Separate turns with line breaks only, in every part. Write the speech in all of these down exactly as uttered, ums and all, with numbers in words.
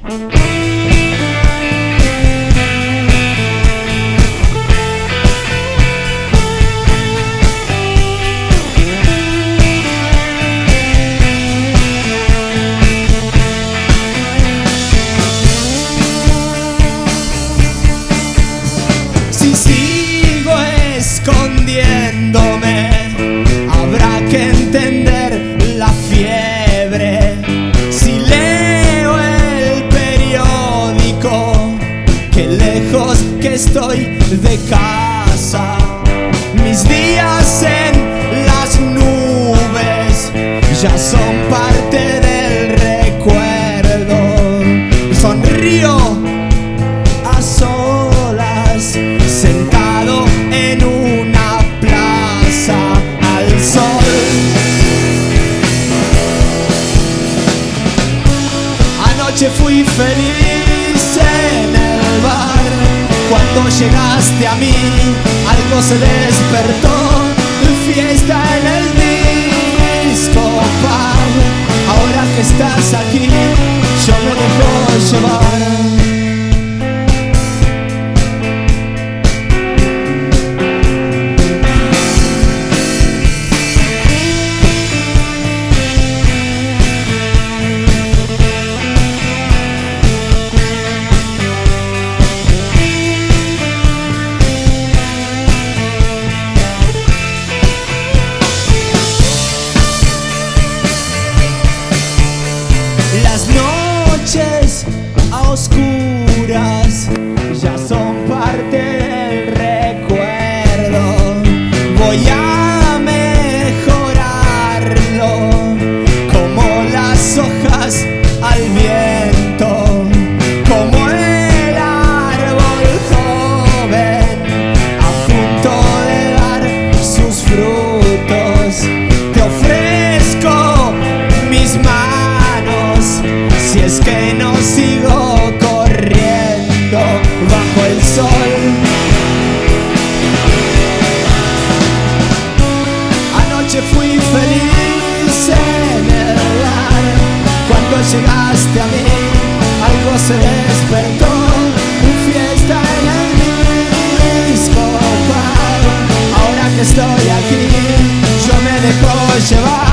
Si sigo escondiéndome, habrá que entender la fiebre. Si leo el periódico, qué lejos que estoy de casa. Mis días en las nubes ya son parte del recuerdo. Sonrío a solas, sentado en una plaza al sol. Anoche fui feliz en el bar. Cuando llegaste a mí, algo se despertó. Fiesta en el disco pub. Ahora que estás aquí, yo me dejo llevar. Las noches a oscuras ya son parte del recuerdo. Voy a mejorarlo como las hojas al viento, como el árbol joven a punto de dar sus frutos. Te ofrezco mis manos si es que no sigo corriendo bajo el sol. Anoche fui feliz en el bar. Cuando llegaste a mí, algo se despertó. Fiesta en el disco bar. Ahora que estoy aquí, yo me dejo llevar.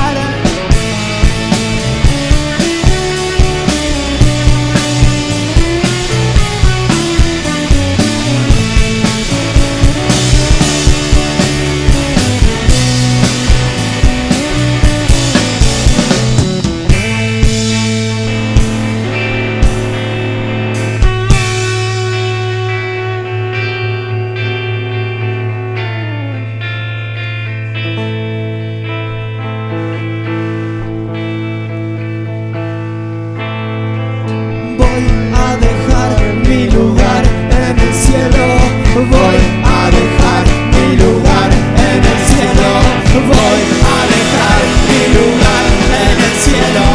Voy a dejar mi lugar en el cielo. Voy a dejar mi lugar en el cielo.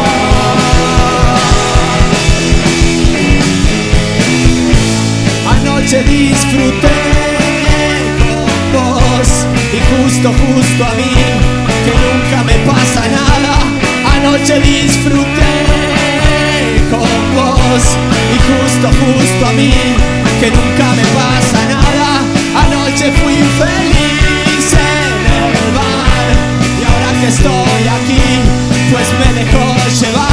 Anoche disfruté con vos y justo, justo a mí, que nunca me pasa nada. Anoche disfruté con vos y justo, justo a mí, que nunca me pasa nada. Anoche fui feliz en el bar y ahora que estoy aquí, pues me dejo llevar.